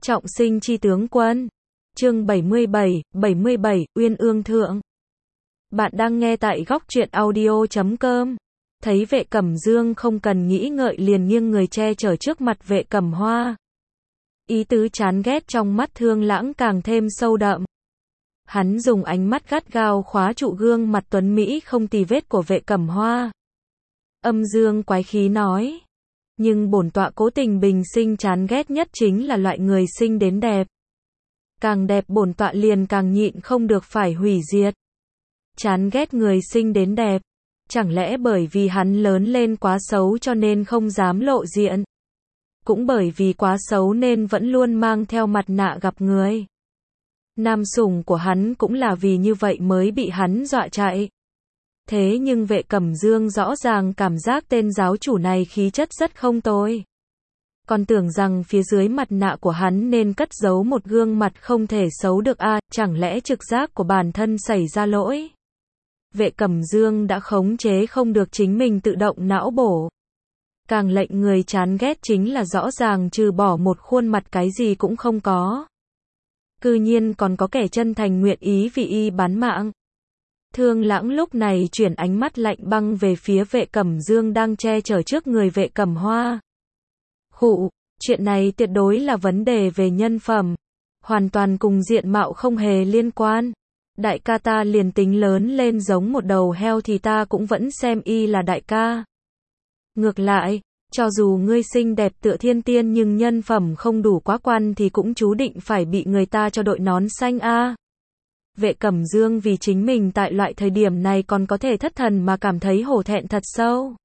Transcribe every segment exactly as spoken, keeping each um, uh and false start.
Trọng sinh chi tướng quân. Chương bảy mươi bảy, bảy mươi bảy, Uyên Ương Thượng. Bạn đang nghe tại góc truyện audio chấm com. Thấy Vệ Cẩm Dương không cần nghĩ ngợi liền nghiêng người che chở trước mặt Vệ Cẩm Hoa. Ý tứ chán ghét trong mắt Thương Lãng càng thêm sâu đậm. Hắn dùng ánh mắt gắt gao khóa trụ gương mặt tuấn Mỹ không tì vết của Vệ Cẩm Hoa. Âm dương quái khí nói. Nhưng bổn tọa cố tình bình sinh chán ghét nhất chính là loại người sinh đến đẹp. Càng đẹp bổn tọa liền càng nhịn không được phải hủy diệt. Chán ghét người sinh đến đẹp. Chẳng lẽ bởi vì hắn lớn lên quá xấu cho nên không dám lộ diện? Cũng bởi vì quá xấu nên vẫn luôn mang theo mặt nạ gặp người. Nam sủng của hắn cũng là vì như vậy mới bị hắn dọa chạy. Thế nhưng Vệ Cẩm Dương rõ ràng cảm giác tên giáo chủ này khí chất rất không tồi. Còn tưởng rằng phía dưới mặt nạ của hắn nên cất giấu một gương mặt không thể xấu được a, à, chẳng lẽ trực giác của bản thân xảy ra lỗi? Vệ Cẩm Dương đã khống chế không được chính mình tự động não bổ. Càng lệnh người chán ghét chính là rõ ràng trừ bỏ một khuôn mặt cái gì cũng không có. Cư nhiên còn có kẻ chân thành nguyện ý vì y bán mạng. Thương Lãng lúc này chuyển ánh mắt lạnh băng về phía Vệ Cẩm Dương đang che chở trước người Vệ Cẩm Hoa. Khụ, chuyện này tuyệt đối là vấn đề về nhân phẩm. Hoàn toàn cùng diện mạo không hề liên quan. Đại ca ta liền tính lớn lên giống một đầu heo thì ta cũng vẫn xem y là đại ca. Ngược lại, cho dù ngươi xinh đẹp tựa thiên tiên nhưng nhân phẩm không đủ quá quan thì cũng chú định phải bị người ta cho đội nón xanh a. À. Vệ Cẩm Dương vì chính mình tại loại thời điểm này còn có thể thất thần mà cảm thấy hổ thẹn thật sâu.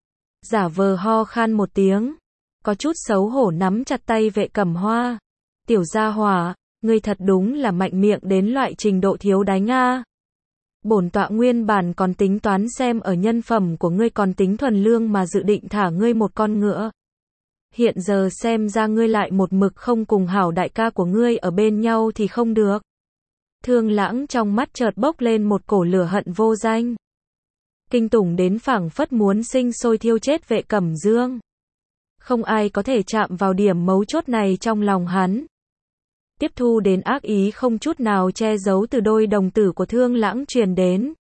Giả vờ ho khan một tiếng, có chút xấu hổ nắm chặt tay Vệ Cẩm Hoa. Tiểu gia hỏa, ngươi thật đúng là mạnh miệng đến loại trình độ thiếu đánh a. Bổn tọa nguyên bản còn tính toán xem ở nhân phẩm của ngươi còn tính thuần lương mà dự định thả ngươi một con ngựa. Hiện giờ xem ra ngươi lại một mực không cùng hảo đại ca của ngươi ở bên nhau thì không được. Thương Lãng trong mắt chợt bốc lên một cổ lửa hận vô danh. Kinh tủng đến phảng phất muốn sinh sôi thiêu chết Vệ Cẩm Dương. Không ai có thể chạm vào điểm mấu chốt này trong lòng hắn. Tiếp thu đến ác ý không chút nào che giấu từ đôi đồng tử của Thương Lãng truyền đến.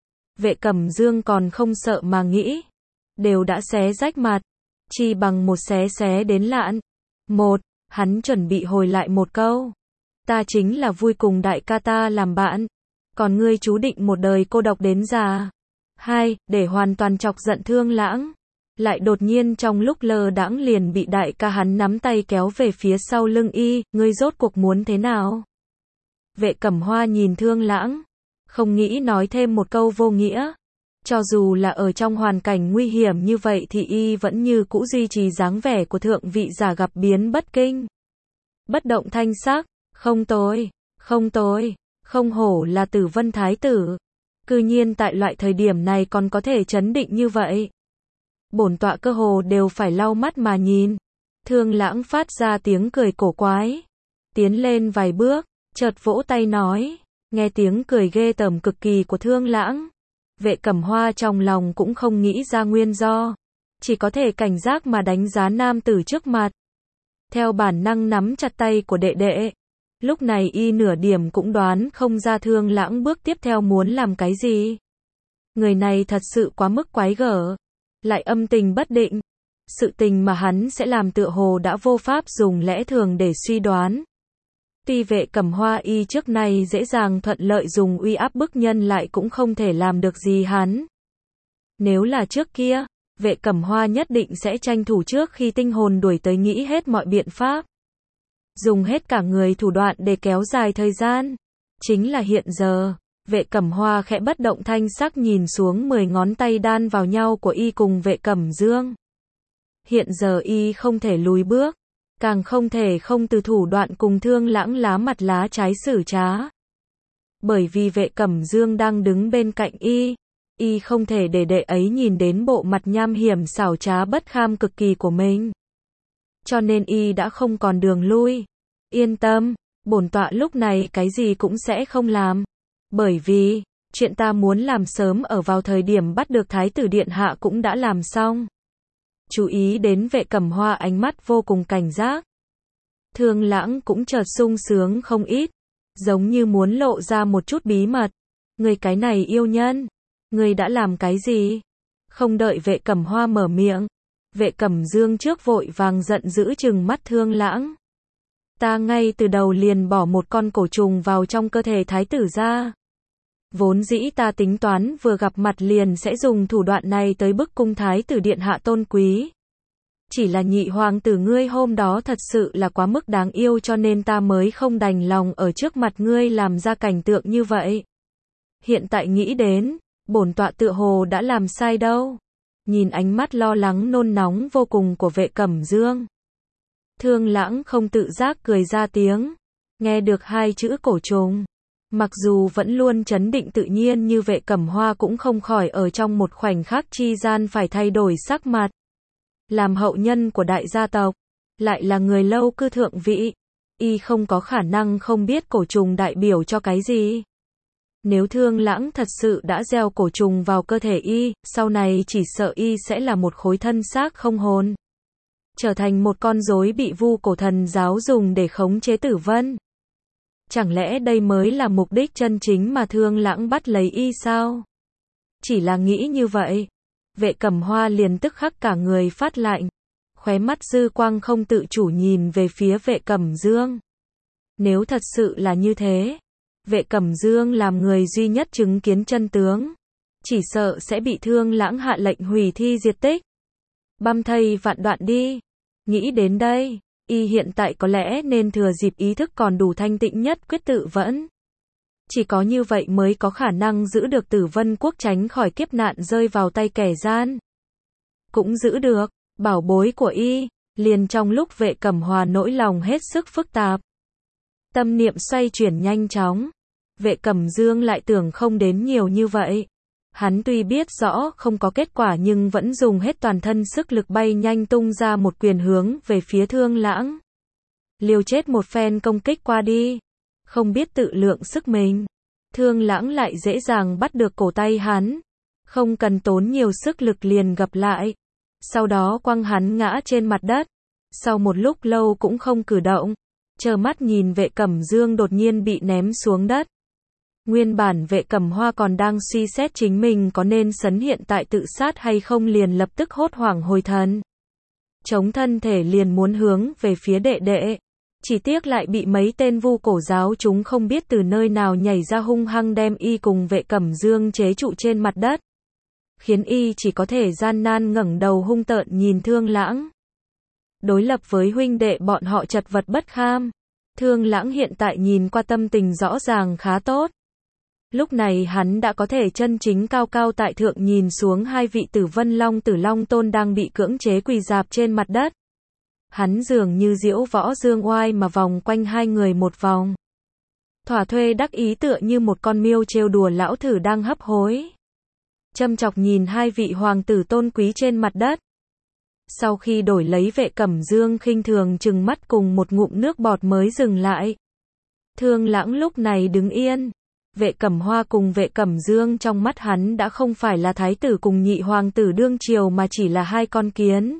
Vệ Cẩm Dương còn không sợ mà nghĩ. Đều đã xé rách mặt. Chi bằng một xé xé đến lạn. Một, hắn chuẩn bị hồi lại một câu. Ta chính là vui cùng đại ca ta làm bạn. Còn ngươi chú định một đời cô độc đến già. Hai, để hoàn toàn chọc giận Thương Lãng. Lại đột nhiên trong lúc lơ đãng liền bị đại ca hắn nắm tay kéo về phía sau lưng y, ngươi rốt cuộc muốn thế nào? Vệ Cẩm Hoa nhìn Thương Lãng, không nghĩ nói thêm một câu vô nghĩa. Cho dù là ở trong hoàn cảnh nguy hiểm như vậy thì y vẫn như cũ duy trì dáng vẻ của thượng vị giả gặp biến bất kinh. Bất động thanh sắc, không tồi, không tồi, không hổ là Tử Vân Thái tử. Cư nhiên tại loại thời điểm này còn có thể trấn định như vậy. Bổn tọa cơ hồ đều phải lau mắt mà nhìn. Thương Lãng phát ra tiếng cười cổ quái. Tiến lên vài bước, chợt vỗ tay nói. Nghe tiếng cười ghê tởm cực kỳ của Thương Lãng. Vệ Cẩm Hoa trong lòng cũng không nghĩ ra nguyên do. Chỉ có thể cảnh giác mà đánh giá nam tử trước mặt. Theo bản năng nắm chặt tay của đệ đệ. Lúc này y nửa điểm cũng đoán không ra Thương Lãng bước tiếp theo muốn làm cái gì. Người này thật sự quá mức quái gở. Lại âm tình bất định. Sự tình mà hắn sẽ làm tựa hồ đã vô pháp dùng lẽ thường để suy đoán. Tuy Vệ Cẩm Hoa y trước này dễ dàng thuận lợi dùng uy áp bức nhân lại cũng không thể làm được gì hắn. Nếu là trước kia, Vệ Cẩm Hoa nhất định sẽ tranh thủ trước khi tinh hồn đuổi tới nghĩ hết mọi biện pháp. Dùng hết cả người thủ đoạn để kéo dài thời gian. Chính là hiện giờ. Vệ Cẩm Hoa khẽ bất động thanh sắc nhìn xuống mười ngón tay đan vào nhau của y cùng Vệ Cẩm Dương. Hiện giờ y không thể lùi bước, càng không thể không từ thủ đoạn cùng Thương Lãng lá mặt lá trái xử trá. Bởi vì Vệ Cẩm Dương đang đứng bên cạnh y, y không thể để đệ ấy nhìn đến bộ mặt nham hiểm xảo trá bất kham cực kỳ của mình. Cho nên y đã không còn đường lui. Yên tâm, bổn tọa lúc này cái gì cũng sẽ không làm. Bởi vì, chuyện ta muốn làm sớm ở vào thời điểm bắt được Thái tử Điện Hạ cũng đã làm xong. Chú ý đến Vệ Cẩm Hoa ánh mắt vô cùng cảnh giác. Thương Lãng cũng chợt sung sướng không ít, giống như muốn lộ ra một chút bí mật. Người cái này yêu nhân, người đã làm cái gì? Không đợi Vệ Cẩm Hoa mở miệng, Vệ Cẩm Dương trước vội vàng giận dữ trừng mắt Thương Lãng. Ta ngay từ đầu liền bỏ một con cổ trùng vào trong cơ thể thái tử ra. Vốn dĩ ta tính toán vừa gặp mặt liền sẽ dùng thủ đoạn này tới bức cung thái tử điện hạ tôn quý. Chỉ là nhị hoàng tử ngươi hôm đó thật sự là quá mức đáng yêu cho nên ta mới không đành lòng ở trước mặt ngươi làm ra cảnh tượng như vậy. Hiện tại nghĩ đến, bổn tọa tựa hồ đã làm sai đâu. Nhìn ánh mắt lo lắng nôn nóng vô cùng của Vệ Cẩm Dương, Thương Lãng không tự giác cười ra tiếng. Nghe được hai chữ cổ trùng, mặc dù vẫn luôn trấn định tự nhiên như Vệ Cẩm Hoa cũng không khỏi ở trong một khoảnh khắc chi gian phải thay đổi sắc mặt. Làm hậu nhân của đại gia tộc, lại là người lâu cư thượng vị, y không có khả năng không biết cổ trùng đại biểu cho cái gì. Nếu Thương Lãng thật sự đã gieo cổ trùng vào cơ thể y, sau này chỉ sợ y sẽ là một khối thân xác không hồn, trở thành một con rối bị Vu Cổ Thần giáo dùng để khống chế Tử Vân. Chẳng lẽ đây mới là mục đích chân chính mà Thương Lãng bắt lấy y sao? Chỉ là nghĩ như vậy, Vệ Cẩm Hoa liền tức khắc cả người phát lạnh, khóe mắt dư quang không tự chủ nhìn về phía Vệ Cẩm Dương. Nếu thật sự là như thế, Vệ Cẩm Dương làm người duy nhất chứng kiến chân tướng, chỉ sợ sẽ bị Thương Lãng hạ lệnh hủy thi diệt tích, băm thây vạn đoạn đi. Nghĩ đến đây, y hiện tại có lẽ nên thừa dịp ý thức còn đủ thanh tịnh nhất quyết tự vẫn. Chỉ có như vậy mới có khả năng giữ được Tử Vân Quốc tránh khỏi kiếp nạn rơi vào tay kẻ gian. Cũng giữ được bảo bối của y. Liền trong lúc Vệ Cẩm Hoa nỗi lòng hết sức phức tạp, tâm niệm xoay chuyển nhanh chóng, Vệ Cẩm Dương lại tưởng không đến nhiều như vậy. Hắn tuy biết rõ không có kết quả nhưng vẫn dùng hết toàn thân sức lực bay nhanh tung ra một quyền hướng về phía Thương Lãng. Liều chết một phen công kích qua đi. Không biết tự lượng sức mình, Thương Lãng lại dễ dàng bắt được cổ tay hắn. Không cần tốn nhiều sức lực liền gặp lại. Sau đó quăng hắn ngã trên mặt đất. Sau một lúc lâu cũng không cử động, trơ mắt nhìn Vệ Cẩm Dương đột nhiên bị ném xuống đất. Nguyên bản Vệ Cẩm Hoa còn đang suy xét chính mình có nên sấn hiện tại tự sát hay không liền lập tức hốt hoảng hồi thần. Chống thân thể liền muốn hướng về phía đệ đệ. Chỉ tiếc lại bị mấy tên Vu Cổ giáo chúng không biết từ nơi nào nhảy ra hung hăng đem y cùng Vệ Cẩm Dương chế trụ trên mặt đất. Khiến y chỉ có thể gian nan ngẩng đầu hung tợn nhìn Thương Lãng. Đối lập với huynh đệ bọn họ chật vật bất kham, Thương Lãng hiện tại nhìn qua tâm tình rõ ràng khá tốt. Lúc này hắn đã có thể chân chính cao cao tại thượng nhìn xuống hai vị Tử Vân Long Tử Long Tôn đang bị cưỡng chế quỳ rạp trên mặt đất. Hắn dường như diễu võ dương oai mà vòng quanh hai người một vòng. Thỏa thuê đắc ý tựa như một con miêu trêu đùa lão thử đang hấp hối. Châm chọc nhìn hai vị hoàng tử tôn quý trên mặt đất. Sau khi đổi lấy Vệ Cẩm Dương khinh thường trừng mắt cùng một ngụm nước bọt mới dừng lại. Thương Lãng lúc này đứng yên. Vệ Cẩm Hoa cùng Vệ Cẩm Dương trong mắt hắn đã không phải là thái tử cùng nhị hoàng tử đương triều mà chỉ là hai con kiến.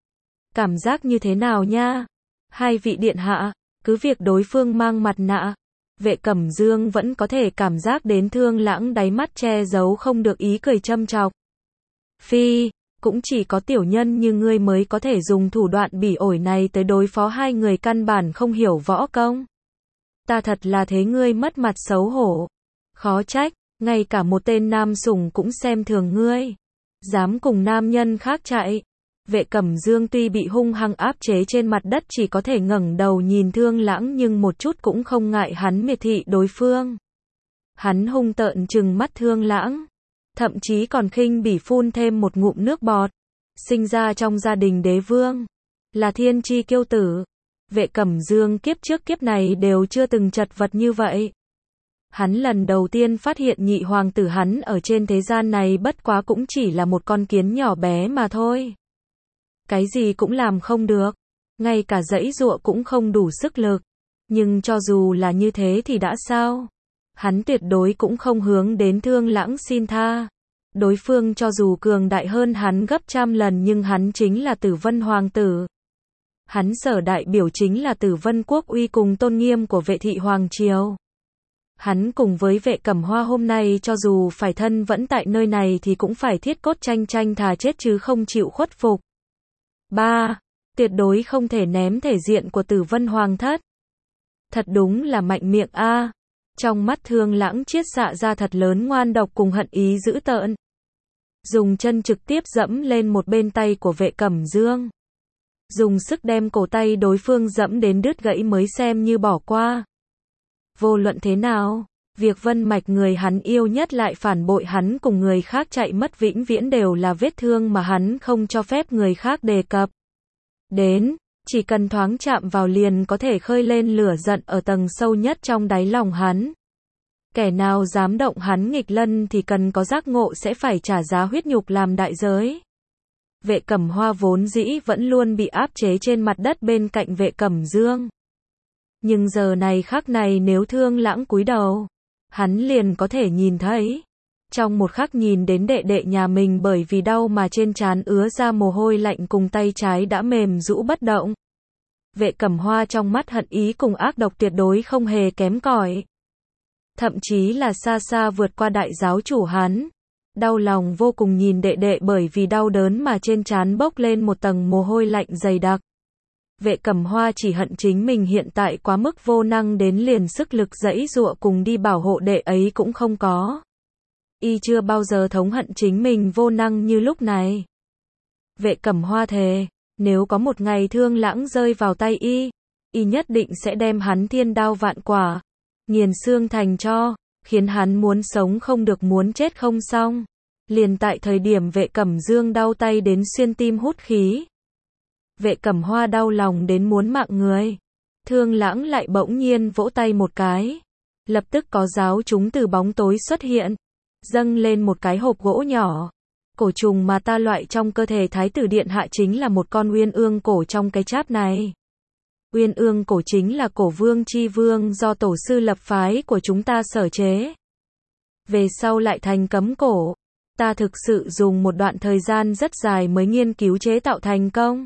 Cảm giác như thế nào nha? Hai vị điện hạ, cứ việc đối phương mang mặt nạ, Vệ Cẩm Dương vẫn có thể cảm giác đến Thương Lãng đáy mắt che giấu không được ý cười châm chọc. Phi, cũng chỉ có tiểu nhân như ngươi mới có thể dùng thủ đoạn bỉ ổi này tới đối phó hai người căn bản không hiểu võ công. Ta thật là thế ngươi mất mặt xấu hổ. Khó trách, ngay cả một tên nam sủng cũng xem thường ngươi. Dám cùng nam nhân khác chạy. Vệ Cẩm Dương tuy bị hung hăng áp chế trên mặt đất chỉ có thể ngẩng đầu nhìn Thương Lãng nhưng một chút cũng không ngại hắn miệt thị đối phương. Hắn hung tợn trừng mắt Thương Lãng. Thậm chí còn khinh bỉ phun thêm một ngụm nước bọt. Sinh ra trong gia đình đế vương. Là thiên chi kiêu tử. Vệ Cẩm Dương kiếp trước kiếp này đều chưa từng chật vật như vậy. Hắn lần đầu tiên phát hiện nhị hoàng tử hắn ở trên thế gian này bất quá cũng chỉ là một con kiến nhỏ bé mà thôi. Cái gì cũng làm không được. Ngay cả giãy giụa cũng không đủ sức lực. Nhưng cho dù là như thế thì đã sao? Hắn tuyệt đối cũng không hướng đến Thương Lãng xin tha. Đối phương cho dù cường đại hơn hắn gấp trăm lần nhưng hắn chính là Tử Vân Hoàng tử. Hắn sở đại biểu chính là Tử Vân quốc uy cùng tôn nghiêm của vệ thị Hoàng Triều. Hắn cùng với vệ Cẩm Hoa hôm nay cho dù phải thân vẫn tại nơi này thì cũng phải thiết cốt tranh tranh thà chết chứ không chịu khuất phục. ba. Tuyệt đối không thể ném thể diện của Tử Vân Hoàng thất. Thật đúng là mạnh miệng a. Trong mắt Thương Lãng chiết xạ ra thật lớn ngoan độc cùng hận ý dữ tợn. Dùng chân trực tiếp dẫm lên một bên tay của vệ Cẩm Dương. Dùng sức đem cổ tay đối phương dẫm đến đứt gãy mới xem như bỏ qua. Vô luận thế nào, việc Vân Mạch người hắn yêu nhất lại phản bội hắn cùng người khác chạy mất vĩnh viễn đều là vết thương mà hắn không cho phép người khác đề cập đến, chỉ cần thoáng chạm vào liền có thể khơi lên lửa giận ở tầng sâu nhất trong đáy lòng hắn. Kẻ nào dám động hắn nghịch lân thì cần có giác ngộ sẽ phải trả giá huyết nhục làm đại giới. Vệ Cẩm Hoa vốn dĩ vẫn luôn bị áp chế trên mặt đất bên cạnh vệ Cẩm Dương. Nhưng giờ này khắc này nếu Thương Lãng cúi đầu, hắn liền có thể nhìn thấy. Trong một khắc nhìn đến đệ đệ nhà mình bởi vì đau mà trên trán ứa ra mồ hôi lạnh cùng tay trái đã mềm rũ bất động. Vệ Cẩm Hoa trong mắt hận ý cùng ác độc tuyệt đối không hề kém cỏi. Thậm chí là xa xa vượt qua đại giáo chủ hắn. Đau lòng vô cùng nhìn đệ đệ bởi vì đau đớn mà trên trán bốc lên một tầng mồ hôi lạnh dày đặc. Vệ Cẩm Hoa chỉ hận chính mình hiện tại quá mức vô năng đến liền sức lực giãy giụa cùng đi bảo hộ đệ ấy cũng không có. Y chưa bao giờ thống hận chính mình vô năng như lúc này. Vệ Cẩm Hoa thề, nếu có một ngày Thương Lãng rơi vào tay y, y nhất định sẽ đem hắn thiên đao vạn quả, nghiền xương thành tro, khiến hắn muốn sống không được muốn chết không xong. Liền tại thời điểm vệ Cẩm Dương đau tay đến xuyên tim hút khí. Vệ Cẩm Hoa đau lòng đến muốn mạng người. Thương Lãng lại bỗng nhiên vỗ tay một cái. Lập tức có giáo chúng từ bóng tối xuất hiện. Dâng lên một cái hộp gỗ nhỏ. Cổ trùng mà ta loại trong cơ thể Thái tử Điện Hạ chính là một con uyên ương cổ trong cái cháp này. Uyên ương cổ chính là cổ vương chi vương do tổ sư lập phái của chúng ta sở chế. Về sau lại thành cấm cổ. Ta thực sự dùng một đoạn thời gian rất dài mới nghiên cứu chế tạo thành công.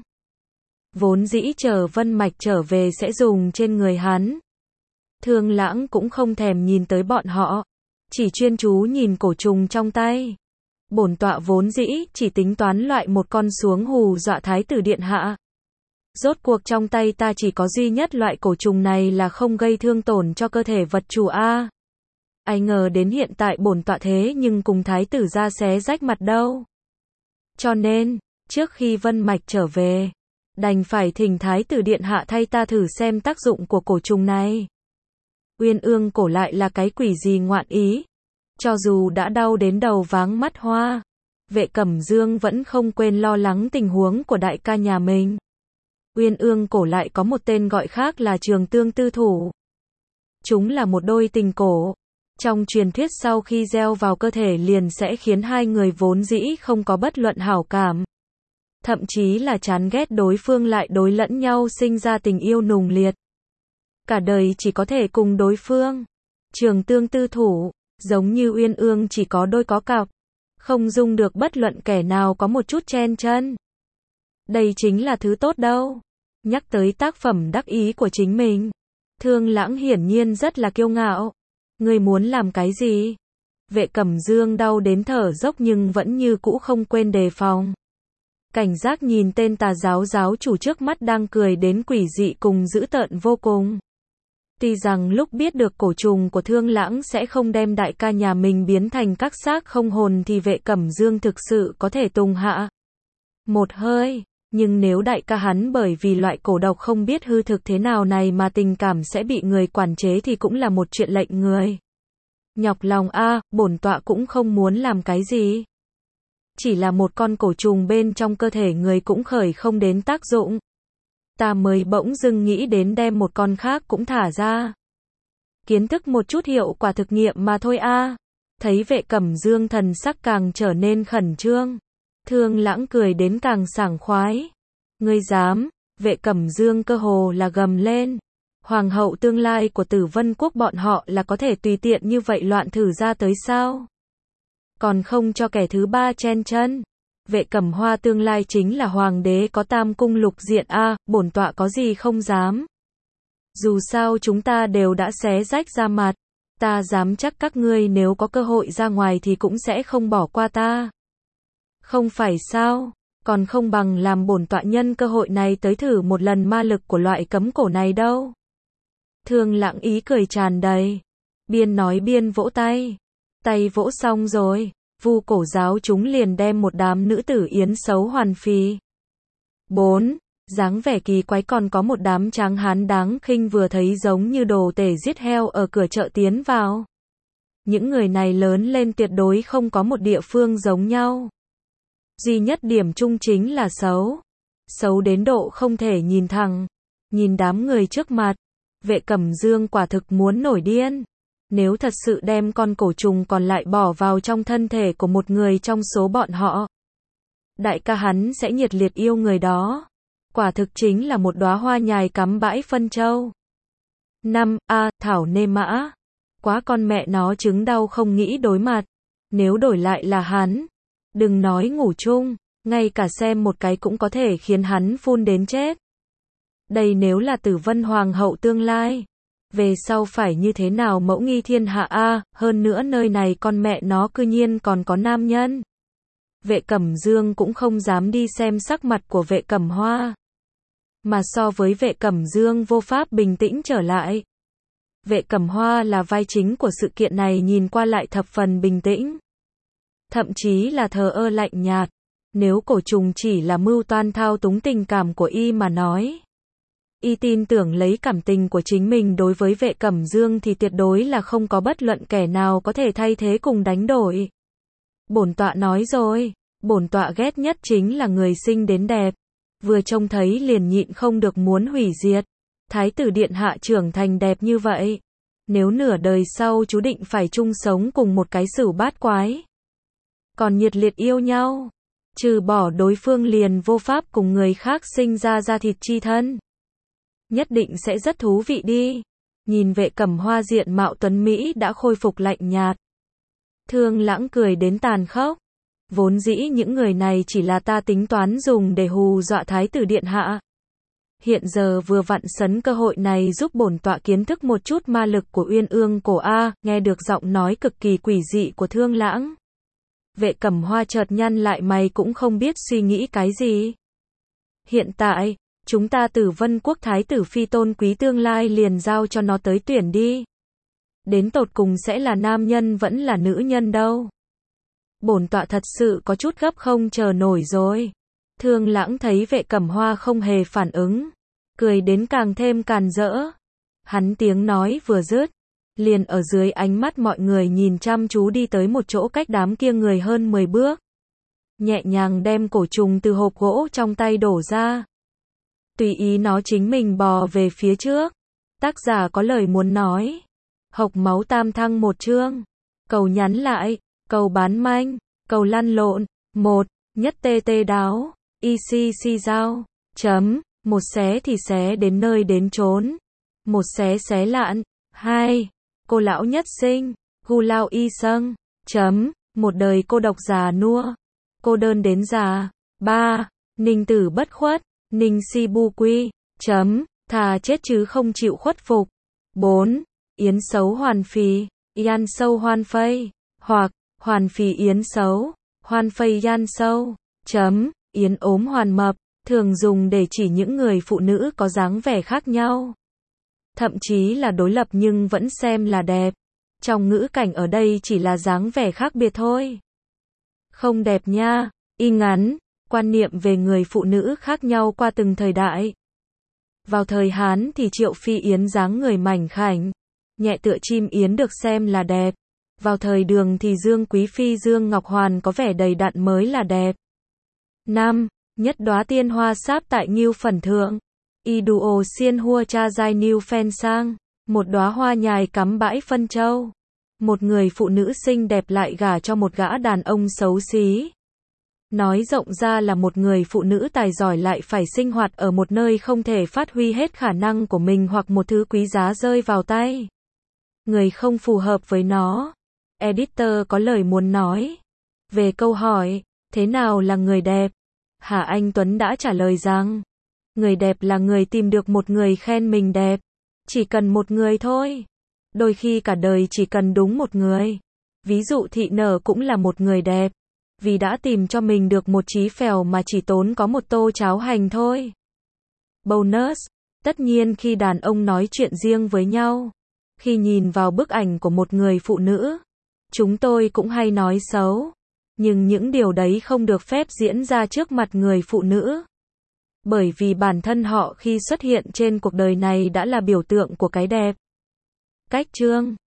Vốn dĩ chờ Vân Mạch trở về sẽ dùng trên người hắn. Thương Lãng cũng không thèm nhìn tới bọn họ. Chỉ chuyên chú nhìn cổ trùng trong tay. Bổn tọa vốn dĩ chỉ tính toán loại một con xuống hù dọa Thái tử Điện Hạ. Rốt cuộc trong tay ta chỉ có duy nhất loại cổ trùng này là không gây thương tổn cho cơ thể vật chủ a. Ai ngờ đến hiện tại bổn tọa thế nhưng cùng Thái tử ra xé rách mặt đâu. Cho nên, trước khi Vân Mạch trở về, đành phải thỉnh Thái tử Điện Hạ thay ta thử xem tác dụng của cổ trùng này. Uyên ương cổ lại là cái quỷ gì ngoạn ý. Cho dù đã đau đến đầu váng mắt hoa, vệ Cẩm Dương vẫn không quên lo lắng tình huống của đại ca nhà mình. Uyên ương cổ lại có một tên gọi khác là Trường Tương Tư Thủ. Chúng là một đôi tình cổ. Trong truyền thuyết sau khi gieo vào cơ thể liền sẽ khiến hai người vốn dĩ không có bất luận hảo cảm. Thậm chí là chán ghét đối phương lại đối lẫn nhau sinh ra tình yêu nùng liệt. Cả đời chỉ có thể cùng đối phương. Trường Tương Tư Thủ, giống như uyên ương chỉ có đôi có cặp. Không dung được bất luận kẻ nào có một chút chen chân. Đây chính là thứ tốt đâu. Nhắc tới tác phẩm đắc ý của chính mình. Thương Lãng hiển nhiên rất là kiêu ngạo. Ngươi muốn làm cái gì? Vệ Cẩm Dương đau đến thở dốc nhưng vẫn như cũ không quên đề phòng. Cảnh giác nhìn tên tà giáo giáo chủ trước mắt đang cười đến quỷ dị cùng dữ tợn vô cùng. Tuy rằng lúc biết được cổ trùng của Thương Lãng sẽ không đem đại ca nhà mình biến thành các xác không hồn thì vệ Cẩm Dương thực sự có thể tùng hạ một hơi. Nhưng nếu đại ca hắn bởi vì loại cổ độc không biết hư thực thế nào này mà tình cảm sẽ bị người quản chế thì cũng là một chuyện lệnh người nhọc lòng a. Bổn tọa cũng không muốn làm cái gì. Chỉ là một con cổ trùng bên trong cơ thể người cũng khởi không đến tác dụng. Ta mới bỗng dưng nghĩ đến đem một con khác cũng thả ra. Kiến thức một chút hiệu quả thực nghiệm mà thôi a. Thấy vệ Cẩm Dương thần sắc càng trở nên khẩn trương. Thương Lãng cười đến càng sảng khoái. Ngươi dám? Vệ Cẩm Dương cơ hồ là gầm lên. Hoàng hậu tương lai của Tử Vân quốc bọn họ là có thể tùy tiện như vậy loạn thử ra tới sao? Còn không cho kẻ thứ ba chen chân. Vệ Cẩm Hoa tương lai chính là hoàng đế có tam cung lục diện a, bổn tọa có gì không dám. Dù sao chúng ta đều đã xé rách ra mặt, ta dám chắc các ngươi nếu có cơ hội ra ngoài thì cũng sẽ không bỏ qua ta. Không phải sao, còn không bằng làm bổn tọa nhân cơ hội này tới thử một lần ma lực của loại cấm cổ này đâu. Thương Lãng ý cười tràn đầy, biên nói biên vỗ tay. Tay vỗ xong rồi, Vu Cổ giáo chúng liền đem một đám nữ tử yến xấu hoàn phì. bốn. Dáng vẻ kỳ quái còn có một đám tráng hán đáng khinh vừa thấy giống như đồ tể giết heo ở cửa chợ tiến vào. Những người này lớn lên tuyệt đối không có một địa phương giống nhau. Duy nhất điểm chung chính là xấu. Xấu đến độ không thể nhìn thẳng. Nhìn đám người trước mặt, Vệ Cẩm Dương quả thực muốn nổi điên. Nếu thật sự đem con cổ trùng còn lại bỏ vào trong thân thể của một người trong số bọn họ, đại ca hắn sẽ nhiệt liệt yêu người đó. Quả thực chính là một đóa hoa nhài cắm bãi phân châu. năm. A. Thảo nê mã. Quá con mẹ nó trứng đau không nghĩ đối mặt. Nếu đổi lại là hắn, đừng nói ngủ chung, ngay cả xem một cái cũng có thể khiến hắn phun đến chết. Đây nếu là Tử Vân Hoàng hậu tương lai, về sau phải như thế nào mẫu nghi thiên hạ a, hơn nữa nơi này con mẹ nó cư nhiên còn có nam nhân. Vệ Cẩm Dương cũng không dám đi xem sắc mặt của Vệ Cẩm Hoa. Mà so với Vệ Cẩm Dương vô pháp bình tĩnh trở lại. Vệ Cẩm Hoa là vai chính của sự kiện này nhìn qua lại thập phần bình tĩnh. Thậm chí là thờ ơ lạnh nhạt. Nếu cổ trùng chỉ là mưu toan thao túng tình cảm của y mà nói, y tin tưởng lấy cảm tình của chính mình đối với Vệ Cẩm Dương thì tuyệt đối là không có bất luận kẻ nào có thể thay thế cùng đánh đổi. Bổn tọa nói rồi, bổn tọa ghét nhất chính là người sinh đến đẹp. Vừa trông thấy liền nhịn không được muốn hủy diệt. Thái tử điện hạ trưởng thành đẹp như vậy, nếu nửa đời sau chú định phải chung sống cùng một cái sửu bát quái, còn nhiệt liệt yêu nhau, trừ bỏ đối phương liền vô pháp cùng người khác sinh ra da thịt chi thân. Nhất định sẽ rất thú vị đi. Nhìn Vệ Cẩm Hoa diện mạo tuấn Mỹ đã khôi phục lạnh nhạt, Thương Lãng cười đến tàn khốc. Vốn dĩ những người này chỉ là ta tính toán dùng để hù dọa Thái tử điện hạ. Hiện giờ vừa vặn sấn cơ hội này giúp bổn tọa kiến thức một chút ma lực của Uyên Ương cổ a. Nghe được giọng nói cực kỳ quỷ dị của Thương Lãng, Vệ Cẩm Hoa chợt nhăn lại mày cũng không biết suy nghĩ cái gì. Hiện tại, chúng ta Tử Vân quốc thái tử phi tôn quý tương lai liền giao cho nó tới tuyển đi. Đến tột cùng sẽ là nam nhân vẫn là nữ nhân đâu. Bổn tọa thật sự có chút gấp không chờ nổi rồi. Thương Lãng thấy Vệ Cẩm Hoa không hề phản ứng, cười đến càng thêm càn rỡ. Hắn tiếng nói vừa dứt, liền ở dưới ánh mắt mọi người nhìn chăm chú đi tới một chỗ cách đám kia người hơn mười bước. Nhẹ nhàng đem cổ trùng từ hộp gỗ trong tay đổ ra. Tùy ý nó chính mình bò về phía trước. Tác giả có lời muốn nói. Hộc máu tam thăng một chương. Cầu nhắn lại, cầu bán manh, cầu lăn lộn. Một, nhất tê tê đáo, y si si giao, chấm, một xé thì xé đến nơi đến chốn. Một xé xé lạn. Hai, cô lão nhất sinh, gu lao y sâng, chấm, một đời cô độc già nua, cô đơn đến già. Ba, ninh tử bất khuất, ninh si bu quy, chấm, thà chết chứ không chịu khuất phục. Bốn, yến xấu hoàn phì, yan sâu hoan phây, hoặc, hoàn phì yến xấu, hoan phây yan sâu, chấm, yến ốm hoàn mập, thường dùng để chỉ những người phụ nữ có dáng vẻ khác nhau. Thậm chí là đối lập nhưng vẫn xem là đẹp. Trong ngữ cảnh ở đây chỉ là dáng vẻ khác biệt thôi. Không đẹp nha, y ngắn, quan niệm về người phụ nữ khác nhau qua từng thời đại. Vào thời Hán thì Triệu Phi Yến dáng người mảnh khảnh, nhẹ tựa chim yến được xem là đẹp. Vào thời Đường thì Dương Quý Phi Dương Ngọc Hoàn có vẻ đầy đặn mới là đẹp. Năm, nhất đóa tiên hoa sáp tại Ngưu Phần Thượng. Y duo xiên hua cha giai New Phen sang, một đóa hoa nhài cắm bãi phân châu. Một người phụ nữ xinh đẹp lại gả cho một gã đàn ông xấu xí. Nói rộng ra là một người phụ nữ tài giỏi lại phải sinh hoạt ở một nơi không thể phát huy hết khả năng của mình hoặc một thứ quý giá rơi vào tay người không phù hợp với nó. Editor có lời muốn nói. Về câu hỏi, Thế nào là người đẹp? Hà Anh Tuấn đã trả lời rằng, người đẹp là người tìm được một người khen mình đẹp. Chỉ cần một người thôi. Đôi khi cả đời chỉ cần đúng một người. Ví dụ Thị Nở cũng là một người đẹp. Vì đã tìm cho mình được một chí phèo mà chỉ tốn có một tô cháo hành thôi. Bonus. Tất nhiên khi đàn ông nói chuyện riêng với nhau, khi nhìn vào bức ảnh của một người phụ nữ, chúng tôi cũng hay nói xấu. Nhưng những điều đấy không được phép diễn ra trước mặt người phụ nữ. Bởi vì bản thân họ khi xuất hiện trên cuộc đời này đã là biểu tượng của cái đẹp. Cách chương